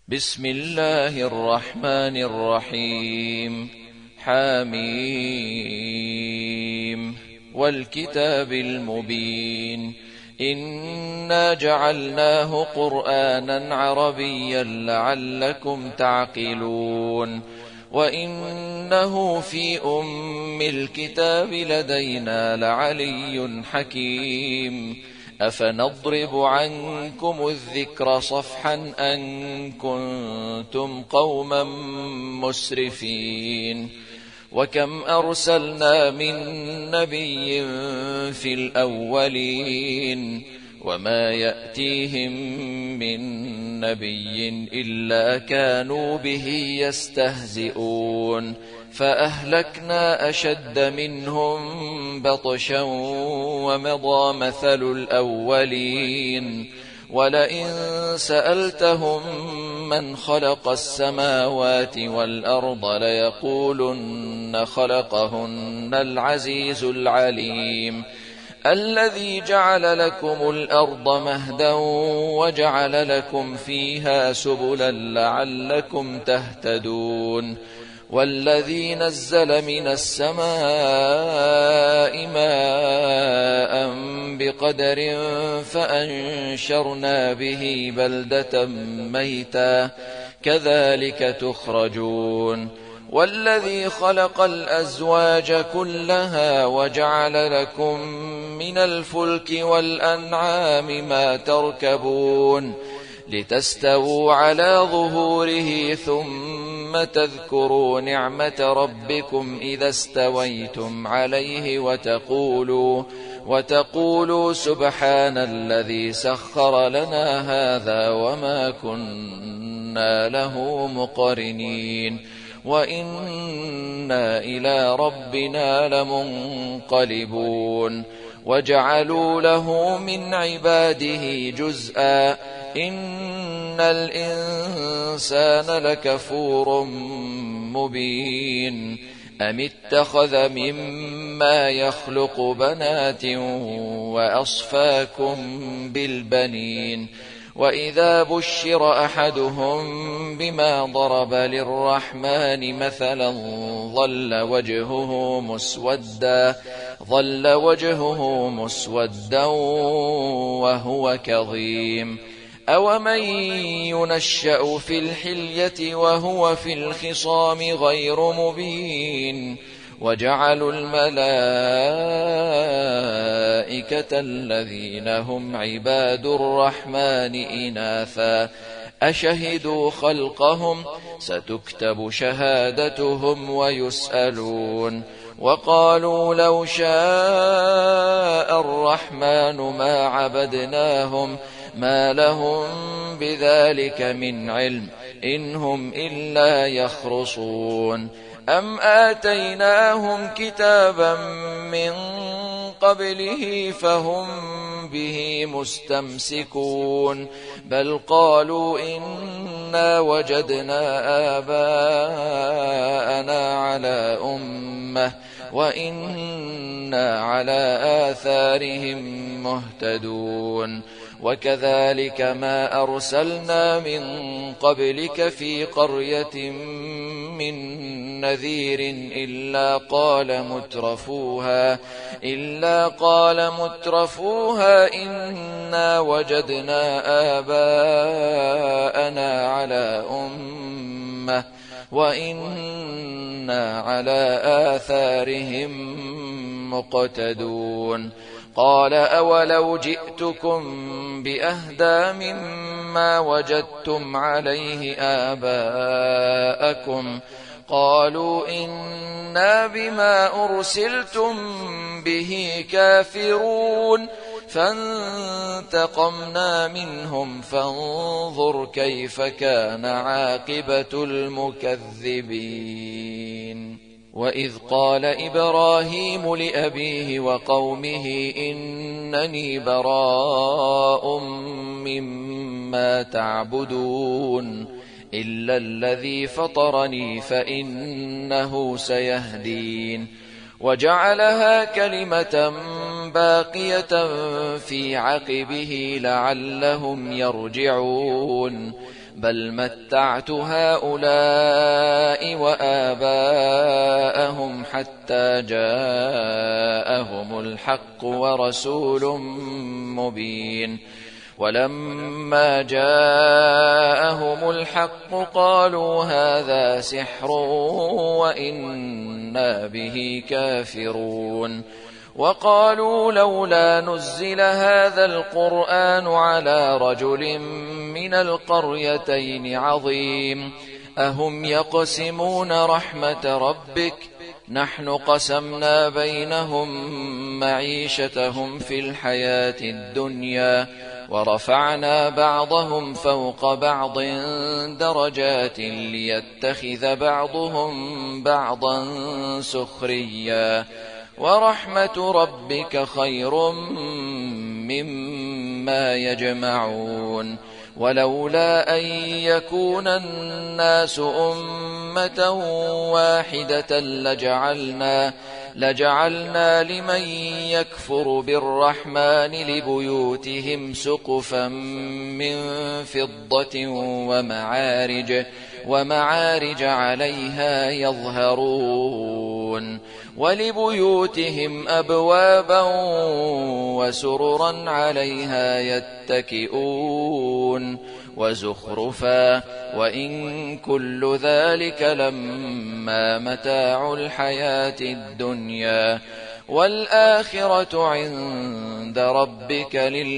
بسم الله الرحمن الرحيم. حميم والكتاب المبين. إنا جعلناه قرآنا عربيا لعلكم تعقلون. وإنه في أم الكتاب لدينا لعلي حكيم. أفنضرب عنكم الذكر صفحا أن كنتم قوما مسرفين. وكم أرسلنا من نبي في الأولين وما يأتيهم من نبي إلا كانوا به يستهزئون. فأهلكنا أشد منهم بطشا ومضى مثل الأولين. ولئن سألتهم من خلق السماوات والأرض ليقولن خلقهن العزيز العليم. الذي جعل لكم الأرض مهدا وجعل لكم فيها سبلا لعلكم تهتدون. والذي نزل من السماء ماء بقدر فأنشرنا به بلدة ميتا كذلك تخرجون. والذي خلق الأزواج كلها وجعل لكم من الفلك والأنعام ما تركبون لتستووا على ظهوره ثم تذكروا نعمة ربكم إذا استويتم عليه وتقولوا سبحان الذي سخر لنا هذا وما كنا له مقرنين وإنا إلى ربنا لمنقلبون. وجعلوا له من عباده جزءا إن الإنسان لكفور مبين. أم اتخذ مما يخلق بنات وأصفاكم بالبنين. وإذا بشر أحدهم بما ضرب للرحمن مثلا ظل وجهه مسودا وهو كظيم. أومن ينشأ في الحلية وهو في الخصام غير مبين. وجعلوا الملائكة الذين هم عباد الرحمن إناثا أشهدوا خلقهم ستكتب شهادتهم ويسألون. وقالوا لو شاء الرحمن ما عبدناهم ما لهم بذلك من علم إن هم إلا يخرصون. أم آتيناهم كتابا من قبله فهم به مستمسكون. بل قالوا إنا وجدنا آباءنا على أمة وإنا على آثارهم مهتدون. وكذلك ما أرسلنا من قبلك في قرية من نذير إلا قال مترفوها إنا وجدنا آباءنا على أمة وإنا على آثارهم مقتدون. قال أولو جئتكم بأهدى مما وجدتم عليه آباءكم قالوا إنا بما أرسلتم به كافرون. فانتقمنا منهم فانظر كيف كان عاقبة المكذبين. وإذ قال إبراهيم لأبيه وقومه إنني براء مما تعبدون إلا الذي فطرني فإنه سيهدين. وجعلها كلمة باقية في عقبه لعلهم يرجعون. بل متعت هؤلاء وآباءهم حتى جاءهم الحق ورسول مبين ولما جاءهم الحق قالوا هذا سحر وإنا به كافرون وقالوا لولا نزل هذا القرآن على رجل من القريتين عظيم أهم يقسمون رحمة ربك نحن قسمنا بينهم معيشتهم في الحياة الدنيا ورفعنا بعضهم فوق بعض درجات ليتخذ بعضهم بعضا سخريا ورحمة ربك خير مما يجمعون ولولا أن يكون الناس أمة واحدة لجعلنا لمن يكفر بالرحمن لبيوتهم سقفا من فضة ومعارج عليها يظهرون ولبيوتهم أبوابا وسررا عليها يتكئون وزخرفا وإن كل ذلك لما متاع الحياة الدنيا والآخرة عند ربك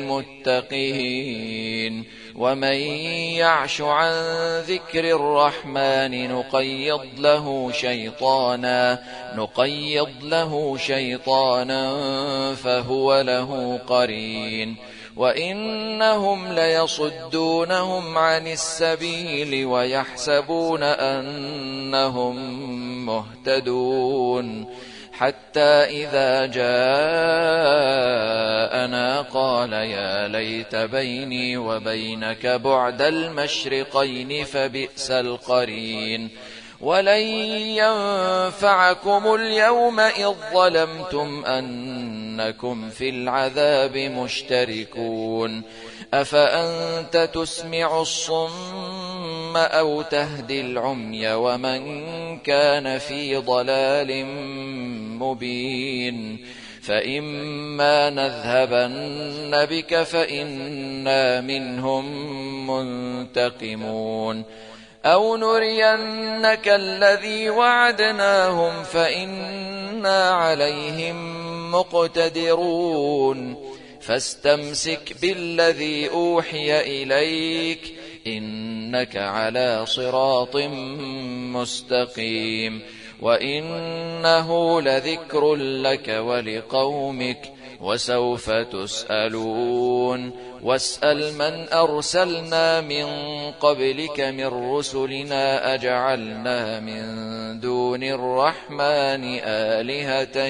للمتقين ومن يعش عن ذكر الرحمن نقيض له شيطانا فهو له قرين وإنهم ليصدونهم عن السبيل ويحسبون أنهم مهتدون حتى إذا جاءنا قال يا ليت بيني وبينك بعد المشرقين فبئس القرين ولن ينفعكم اليوم إذ ظلمتم أنكم في العذاب مشتركون أفأنت تسمع الصم أو تهدي العمي ومن كان في ضلال مبين فإما نذهبن بك فإنا منهم منتقمون أو نرينك الذي وعدناهم فإنا عليهم مقتدرون فاستمسك بالذي أوحي إليك إنك على صراط مستقيم وإنه لذكر لك ولقومك وسوف تسألون واسأل من أرسلنا من قبلك من رسلنا أجعلنا من دون الرحمن آلهة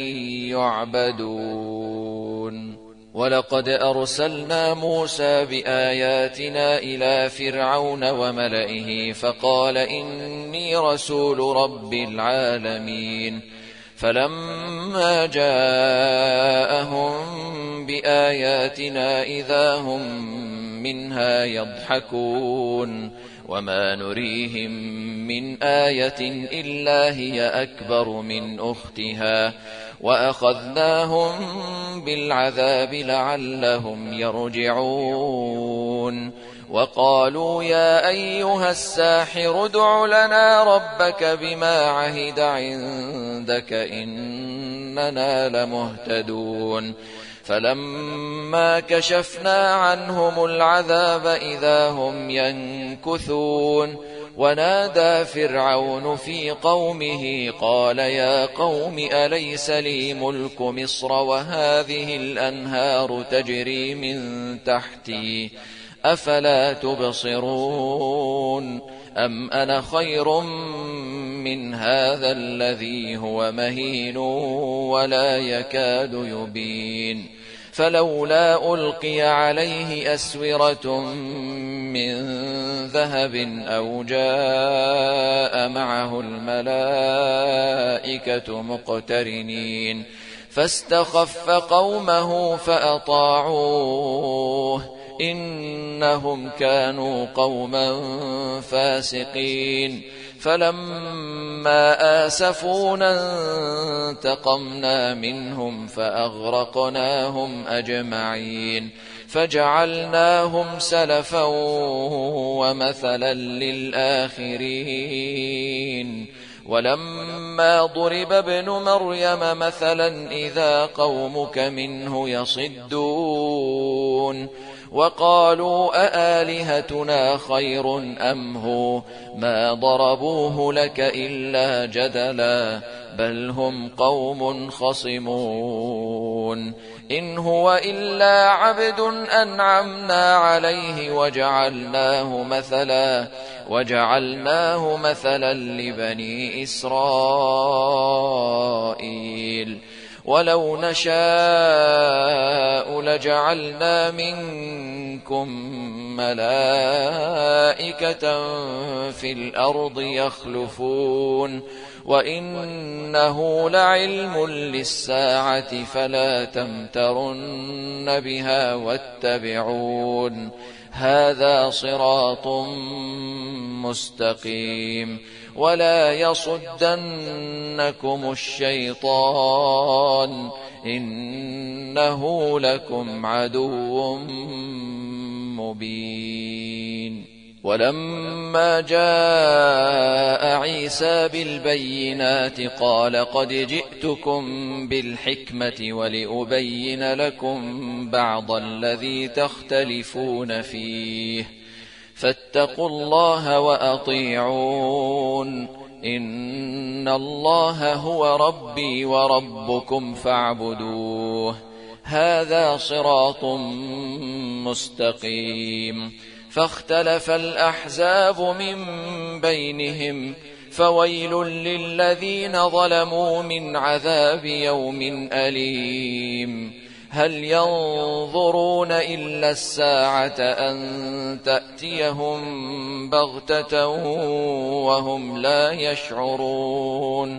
يعبدون ولقد أرسلنا موسى بآياتنا إلى فرعون وملئه فقال إني رسول رب العالمين فلما جاءهم بآياتنا إذا هم منها يضحكون وما نريهم من آية إلا هي أكبر من أختها وأخذناهم بالعذاب لعلهم يرجعون وقالوا يا أيها الساحر ادع لنا ربك بما عهد عندك إننا لمهتدون فلما كشفنا عنهم العذاب إذا هم ينكثون ونادى فرعون في قومه قال يا قوم أليس لي ملك مصر وهذه الأنهار تجري من تحتي أفلا تبصرون أم أنا خير من هذا الذي هو مهين ولا يكاد يبين فلولا ألقي عليه أسورة من ذهب أو جاء معه الملائكة مقترنين فاستخف قومه فأطاعوه إنهم كانوا قوما فاسقين فلما آسفونا انتقمنا منهم فأغرقناهم أجمعين فجعلناهم سلفا ومثلا للآخرين ولما ضرب ابن مريم مثلا إذا قومك منه يصدون وقالوا أآلهتنا خير أم هو ما ضربوه لك إلا جدلا بل هم قوم خصمون إن هو إلا عبد أنعمنا عليه وجعلناه مثلا لبني إسرائيل ولو نشاء لجعلنا منكم ملائكة في الأرض يخلفون وإنه لعلم للساعة فلا تمترن بها واتبعون هذا صراط مستقيم ولا يصدنكم الشيطان إنه لكم عدو مبين ولما جاء عيسى بالبينات قال قد جئتكم بالحكمة ولأبين لكم بعض الذي تختلفون فيه فاتقوا الله وأطيعون إن الله هو ربي وربكم فاعبدوه هذا صراط مستقيم فاختلف الأحزاب من بينهم فويل للذين ظلموا من عذاب يوم أليم هل ينظرون إلا الساعة أن تأتيهم بغتة وهم لا يشعرون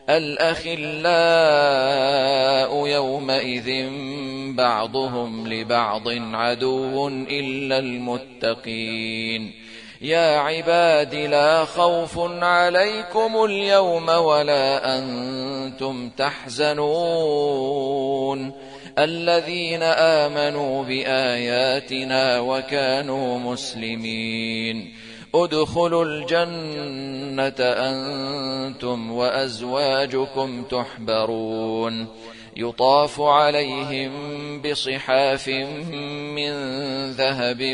الأخلاء يومئذ بعضهم لبعض عدو إلا المتقين يا عباد لا خوف عليكم اليوم ولا أنتم تحزنون الذين آمنوا بآياتنا وكانوا مسلمين ادخلوا الجنة أنتم وأزواجكم تحبرون يطاف عليهم بصحاف من ذهب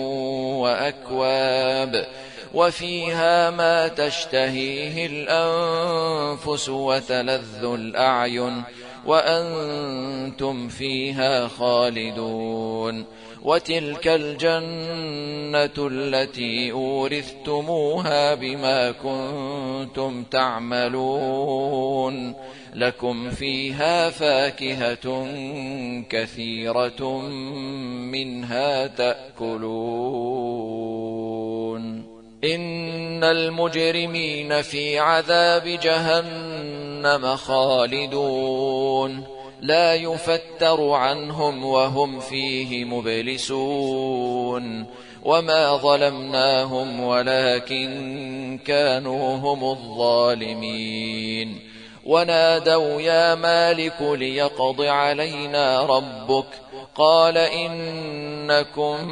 وأكواب وفيها ما تشتهيه الأنفس وتلذ الأعين وأنتم فيها خالدون وتلك الجنة التي أورثتموها بما كنتم تعملون لكم فيها فاكهة كثيرة منها تأكلون إن المجرمين في عذاب جهنم خالدون لا يفتر عنهم وهم فيه مبلسون وما ظلمناهم ولكن كانوا هم الظالمين ونادوا يا مالك ليقض علينا ربك قال إنكم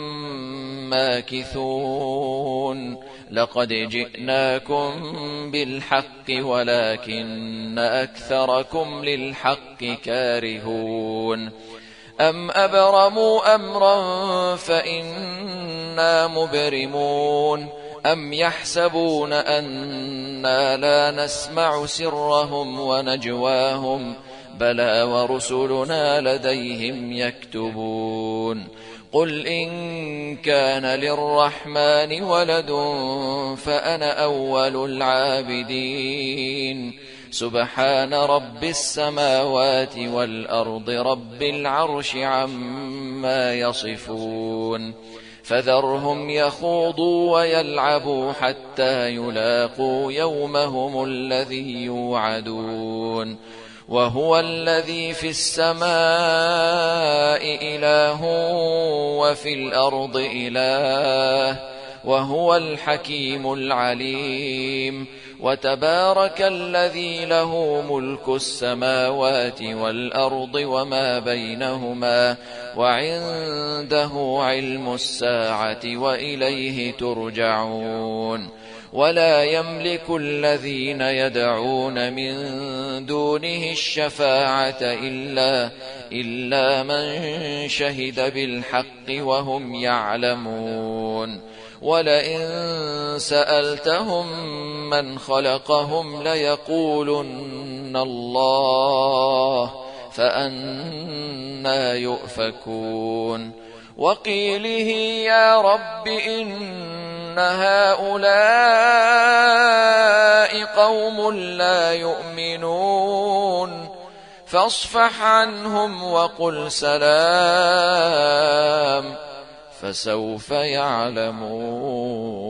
ماكثون لقد جئناكم بالحق ولكن أكثركم للحق كارهون أم أبرموا أمرا فإنا مبرمون أم يحسبون أنا لا نسمع سرهم ونجواهم بلى ورسلنا لديهم يكتبون قل إن كان للرحمن ولد فأنا أول العابدين سبحان رب السماوات والأرض رب العرش عما يصفون فذرهم يخوضوا ويلعبوا حتى يلاقوا يومهم الذي يوعدون وهو الذي في السماء إله وفي الأرض إله وهو الحكيم العليم وتبارك الذي له ملك السماوات والأرض وما بينهما وعنده علم الساعة وإليه ترجعون ولا يملك الذين يدعون من دونه الشفاعة إلا من شهد بالحق وهم يعلمون ولئن سألتهم من خلقهم ليقولن الله فأنى يؤفكون وقيله يا رب إن هؤلاء قوم لا يؤمنون فاصفح عنهم وقل سلام فسوف يعلمون.